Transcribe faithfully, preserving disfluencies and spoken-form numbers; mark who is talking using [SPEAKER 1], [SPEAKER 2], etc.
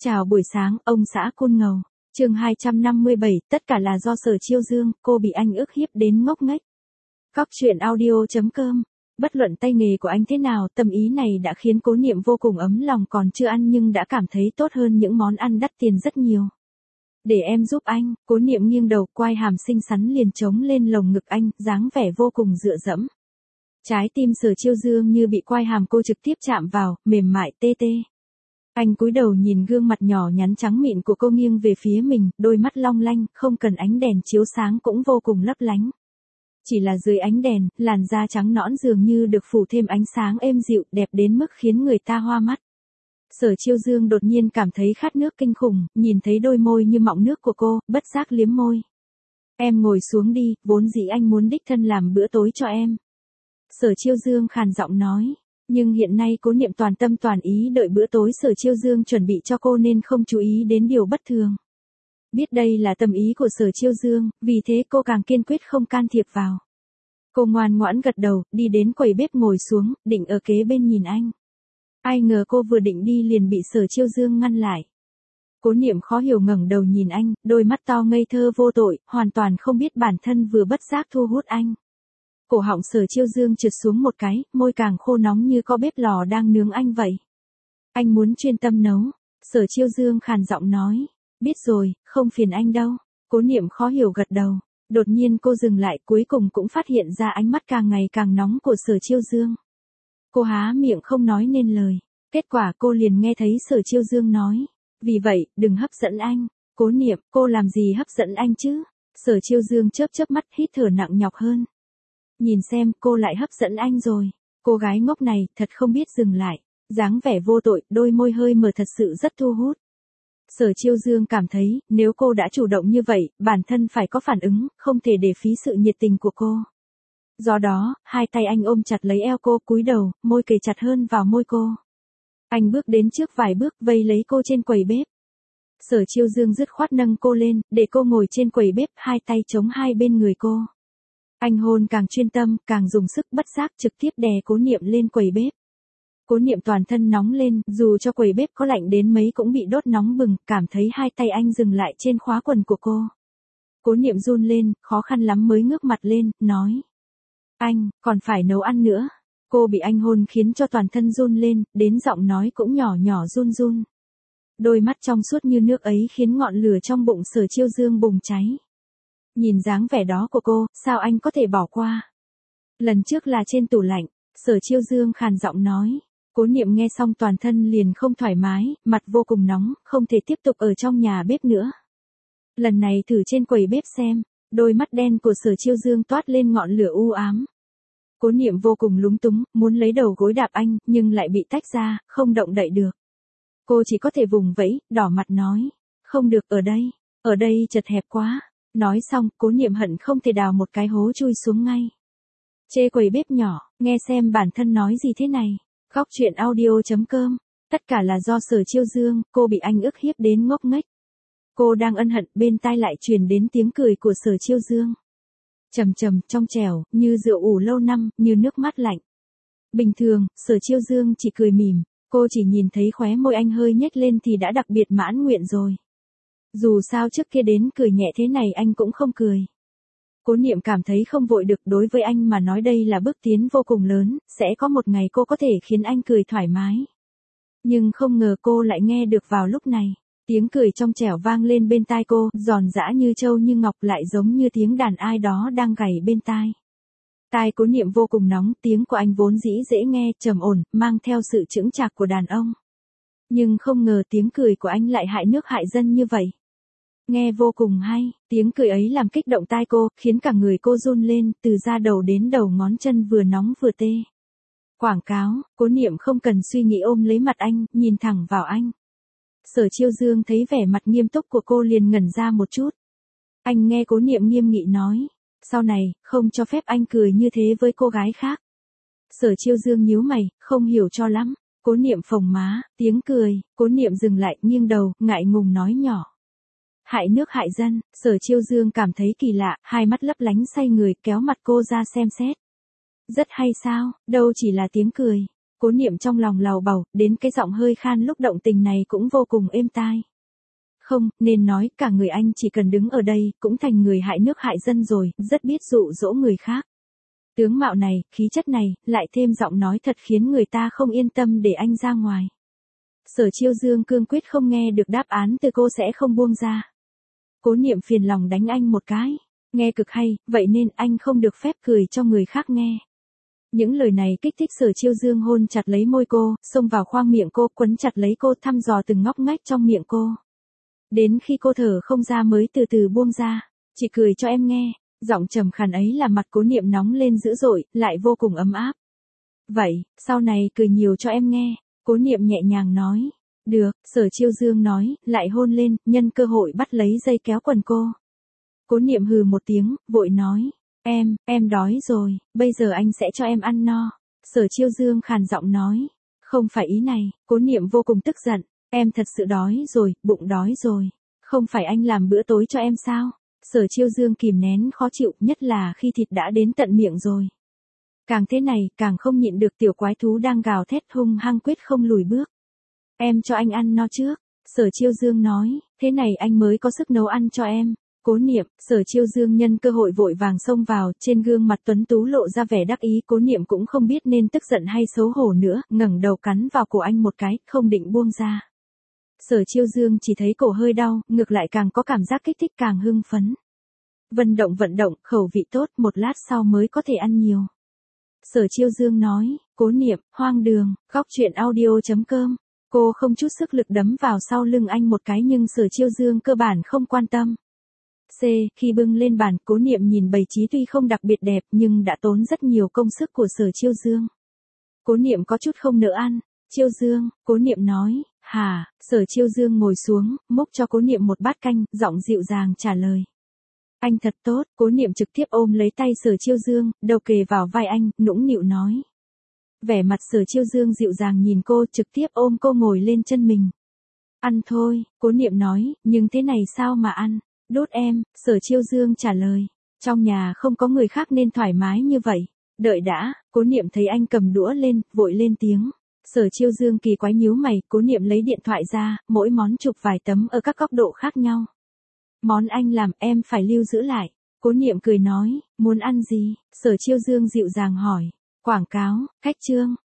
[SPEAKER 1] Chào buổi sáng, ông xã Côn Ngầu. Chương hai trăm năm mươi bảy, tất cả là do Sở Chiêu Dương, cô bị anh ức hiếp đến ngốc nghếch. Cóc truyện audio chấm com. Bất luận tay nghề của anh thế nào, tâm ý này đã khiến Cố Niệm vô cùng ấm lòng, còn chưa ăn nhưng đã cảm thấy tốt hơn những món ăn đắt tiền rất nhiều. Để em giúp anh, Cố Niệm nghiêng đầu, quai hàm xinh xắn liền trống lên lồng ngực anh, dáng vẻ vô cùng dựa dẫm. Trái tim Sở Chiêu Dương như bị quai hàm cô trực tiếp chạm vào, mềm mại tê tê. Anh cúi đầu nhìn gương mặt nhỏ nhắn trắng mịn của cô nghiêng về phía mình, đôi mắt long lanh, không cần ánh đèn chiếu sáng cũng vô cùng lấp lánh. Chỉ là dưới ánh đèn, làn da trắng nõn dường như được phủ thêm ánh sáng êm dịu, đẹp đến mức khiến người ta hoa mắt. Sở Chiêu Dương đột nhiên cảm thấy khát nước kinh khủng, nhìn thấy đôi môi như mọng nước của cô, bất giác liếm môi. Em ngồi xuống đi, vốn dĩ anh muốn đích thân làm bữa tối cho em. Sở Chiêu Dương khàn giọng nói. Nhưng hiện nay Cố Niệm toàn tâm toàn ý đợi bữa tối Sở Chiêu Dương chuẩn bị cho cô nên không chú ý đến điều bất thường. Biết đây là tâm ý của Sở Chiêu Dương, vì thế cô càng kiên quyết không can thiệp vào. Cô ngoan ngoãn gật đầu, đi đến quầy bếp ngồi xuống, định ở kế bên nhìn anh. Ai ngờ cô vừa định đi liền bị Sở Chiêu Dương ngăn lại. Cố Niệm khó hiểu ngẩng đầu nhìn anh, đôi mắt to ngây thơ vô tội, hoàn toàn không biết bản thân vừa bất giác thu hút anh. Cổ họng Sở Chiêu Dương trượt xuống một cái, môi càng khô nóng như có bếp lò đang nướng anh vậy. Anh muốn chuyên tâm nấu. Sở Chiêu Dương khàn giọng nói. Biết rồi, không phiền anh đâu. Cố Niệm khó hiểu gật đầu. Đột nhiên cô dừng lại, cuối cùng cũng phát hiện ra ánh mắt càng ngày càng nóng của Sở Chiêu Dương. Cô há miệng không nói nên lời. Kết quả cô liền nghe thấy Sở Chiêu Dương nói. Vì vậy, đừng hấp dẫn anh. Cố Niệm, cô làm gì hấp dẫn anh chứ? Sở Chiêu Dương chớp chớp mắt, hít thở nặng nhọc hơn. Nhìn xem, cô lại hấp dẫn anh rồi. Cô gái ngốc này, thật không biết dừng lại. Dáng vẻ vô tội, đôi môi hơi mở thật sự rất thu hút. Sở Chiêu Dương cảm thấy, nếu cô đã chủ động như vậy, bản thân phải có phản ứng, không thể để phí sự nhiệt tình của cô. Do đó, hai tay anh ôm chặt lấy eo cô, cúi đầu, môi kề chặt hơn vào môi cô. Anh bước đến trước vài bước, vây lấy cô trên quầy bếp. Sở Chiêu Dương dứt khoát nâng cô lên, để cô ngồi trên quầy bếp, hai tay chống hai bên người cô. Anh hôn càng chuyên tâm, càng dùng sức, bất giác trực tiếp đè Cố Niệm lên quầy bếp. Cố Niệm toàn thân nóng lên, dù cho quầy bếp có lạnh đến mấy cũng bị đốt nóng bừng, cảm thấy hai tay anh dừng lại trên khóa quần của cô. Cố Niệm run lên, khó khăn lắm mới ngước mặt lên, nói. Anh, còn phải nấu ăn nữa. Cô bị anh hôn khiến cho toàn thân run lên, đến giọng nói cũng nhỏ nhỏ run run. Đôi mắt trong suốt như nước ấy khiến ngọn lửa trong bụng Sở Chiêu Dương bùng cháy. Nhìn dáng vẻ đó của cô, sao anh có thể bỏ qua? Lần trước là trên tủ lạnh, Sở Chiêu Dương khàn giọng nói. Cố Niệm nghe xong toàn thân liền không thoải mái, mặt vô cùng nóng, không thể tiếp tục ở trong nhà bếp nữa. Lần này thử trên quầy bếp xem, đôi mắt đen của Sở Chiêu Dương toát lên ngọn lửa u ám. Cố Niệm vô cùng lúng túng, muốn lấy đầu gối đạp anh, nhưng lại bị tách ra, không động đậy được. Cô chỉ có thể vùng vẫy, đỏ mặt nói. Không được, ở đây, ở đây chật hẹp quá. Nói xong, Cố Niệm hận không thể đào một cái hố chui xuống ngay. Chê quầy bếp nhỏ, nghe xem bản thân nói gì thế này. Cóc truyện audio chấm com. Tất cả là do Sở Chiêu Dương, cô bị anh ức hiếp đến ngốc nghếch. Cô đang ân hận, bên tai lại truyền đến tiếng cười của Sở Chiêu Dương. Trầm trầm, trong trẻo, như rượu ủ lâu năm, như nước mát lạnh. Bình thường, Sở Chiêu Dương chỉ cười mỉm, cô chỉ nhìn thấy khóe môi anh hơi nhếch lên thì đã đặc biệt mãn nguyện rồi. Dù sao trước kia đến cười nhẹ thế này anh cũng không cười. Cố Niệm cảm thấy không vội được, đối với anh mà nói đây là bước tiến vô cùng lớn, sẽ có một ngày cô có thể khiến anh cười thoải mái. Nhưng không ngờ cô lại nghe được vào lúc này. Tiếng cười trong trẻo vang lên bên tai cô, giòn giã như trâu như ngọc, lại giống như tiếng đàn ai đó đang gảy bên tai. Tai Cố Niệm vô cùng nóng, tiếng của anh vốn dĩ dễ nghe, trầm ổn, mang theo sự chững chạc của đàn ông. Nhưng không ngờ tiếng cười của anh lại hại nước hại dân như vậy. Nghe vô cùng hay, tiếng cười ấy làm kích động tai cô, khiến cả người cô run lên, từ da đầu đến đầu ngón chân vừa nóng vừa tê. Quảng cáo, Cố Niệm không cần suy nghĩ ôm lấy mặt anh, nhìn thẳng vào anh. Sở Chiêu Dương thấy vẻ mặt nghiêm túc của cô liền ngẩn ra một chút. Anh nghe Cố Niệm nghiêm nghị nói, sau này, không cho phép anh cười như thế với cô gái khác. Sở Chiêu Dương nhíu mày, không hiểu cho lắm. Cố Niệm phồng má, tiếng cười, Cố Niệm dừng lại, nghiêng đầu, ngại ngùng nói nhỏ. Hại nước hại dân. Sở Chiêu Dương cảm thấy kỳ lạ, hai mắt lấp lánh say người, kéo mặt cô ra xem xét. Rất hay sao, đâu chỉ là tiếng cười. Cố Niệm trong lòng lầu bầu, đến cái giọng hơi khan lúc động tình này cũng vô cùng êm tai. Không, nên nói cả người anh chỉ cần đứng ở đây, cũng thành người hại nước hại dân rồi, rất biết dụ dỗ người khác. Tướng mạo này, khí chất này, lại thêm giọng nói thật khiến người ta không yên tâm để anh ra ngoài. Sở Chiêu Dương cương quyết không nghe được đáp án từ cô sẽ không buông ra. Cố Niệm phiền lòng đánh anh một cái. Nghe cực hay, vậy nên anh không được phép cười cho người khác nghe. Những lời này kích thích Sở Chiêu Dương hôn chặt lấy môi cô, xông vào khoang miệng cô, quấn chặt lấy cô, thăm dò từng ngóc ngách trong miệng cô. Đến khi cô thở không ra mới từ từ buông ra. Chỉ cười cho em nghe. Giọng trầm khàn ấy làm mặt Cố Niệm nóng lên dữ dội, lại vô cùng ấm áp. Vậy, sau này cười nhiều cho em nghe. Cố Niệm nhẹ nhàng nói. Được, Sở Chiêu Dương nói, lại hôn lên, nhân cơ hội bắt lấy dây kéo quần cô. Cố Niệm hừ một tiếng, vội nói. Em, em đói rồi, bây giờ anh sẽ cho em ăn no. Sở Chiêu Dương khàn giọng nói. Không phải ý này, Cố Niệm vô cùng tức giận. Em thật sự đói rồi, bụng đói rồi. Không phải anh làm bữa tối cho em sao? Sở Chiêu Dương kìm nén khó chịu, nhất là khi thịt đã đến tận miệng rồi. Càng thế này, càng không nhịn được tiểu quái thú đang gào thét hung hăng quyết không lùi bước. Em cho anh ăn no trước. Sở Chiêu Dương nói, thế này anh mới có sức nấu ăn cho em. Cố Niệm, Sở Chiêu Dương nhân cơ hội vội vàng xông vào, trên gương mặt tuấn tú lộ ra vẻ đắc ý. Cố Niệm cũng không biết nên tức giận hay xấu hổ nữa, ngẩng đầu cắn vào cổ anh một cái, không định buông ra. Sở Chiêu Dương chỉ thấy cổ hơi đau, ngược lại càng có cảm giác kích thích càng hưng phấn. Vận động vận động, khẩu vị tốt, một lát sau mới có thể ăn nhiều. Sở Chiêu Dương nói, Cố Niệm, hoang đường, góc truyện audio chấm com. Cô không chút sức lực đấm vào sau lưng anh một cái nhưng Sở Chiêu Dương cơ bản không quan tâm. C. Khi bưng lên bàn, Cố Niệm nhìn bày trí tuy không đặc biệt đẹp nhưng đã tốn rất nhiều công sức của Sở Chiêu Dương. Cố Niệm có chút không nỡ ăn. Chiêu Dương, Cố Niệm nói. Hả, Sở Chiêu Dương ngồi xuống, múc cho Cố Niệm một bát canh, giọng dịu dàng trả lời. Anh thật tốt, Cố Niệm trực tiếp ôm lấy tay Sở Chiêu Dương, đầu kề vào vai anh, nũng nịu nói. Vẻ mặt Sở Chiêu Dương dịu dàng nhìn cô, trực tiếp ôm cô ngồi lên chân mình. Ăn thôi, Cố Niệm nói, nhưng thế này sao mà ăn, đốt em, Sở Chiêu Dương trả lời. Trong nhà không có người khác nên thoải mái như vậy. Đợi đã, Cố Niệm thấy anh cầm đũa lên, vội lên tiếng. Sở Chiêu Dương kỳ quái nhíu mày, Cố Niệm lấy điện thoại ra, mỗi món chụp vài tấm ở các góc độ khác nhau. Món anh làm em phải lưu giữ lại. Cố Niệm cười nói, muốn ăn gì? Sở Chiêu Dương dịu dàng hỏi. Quảng cáo, khách trương,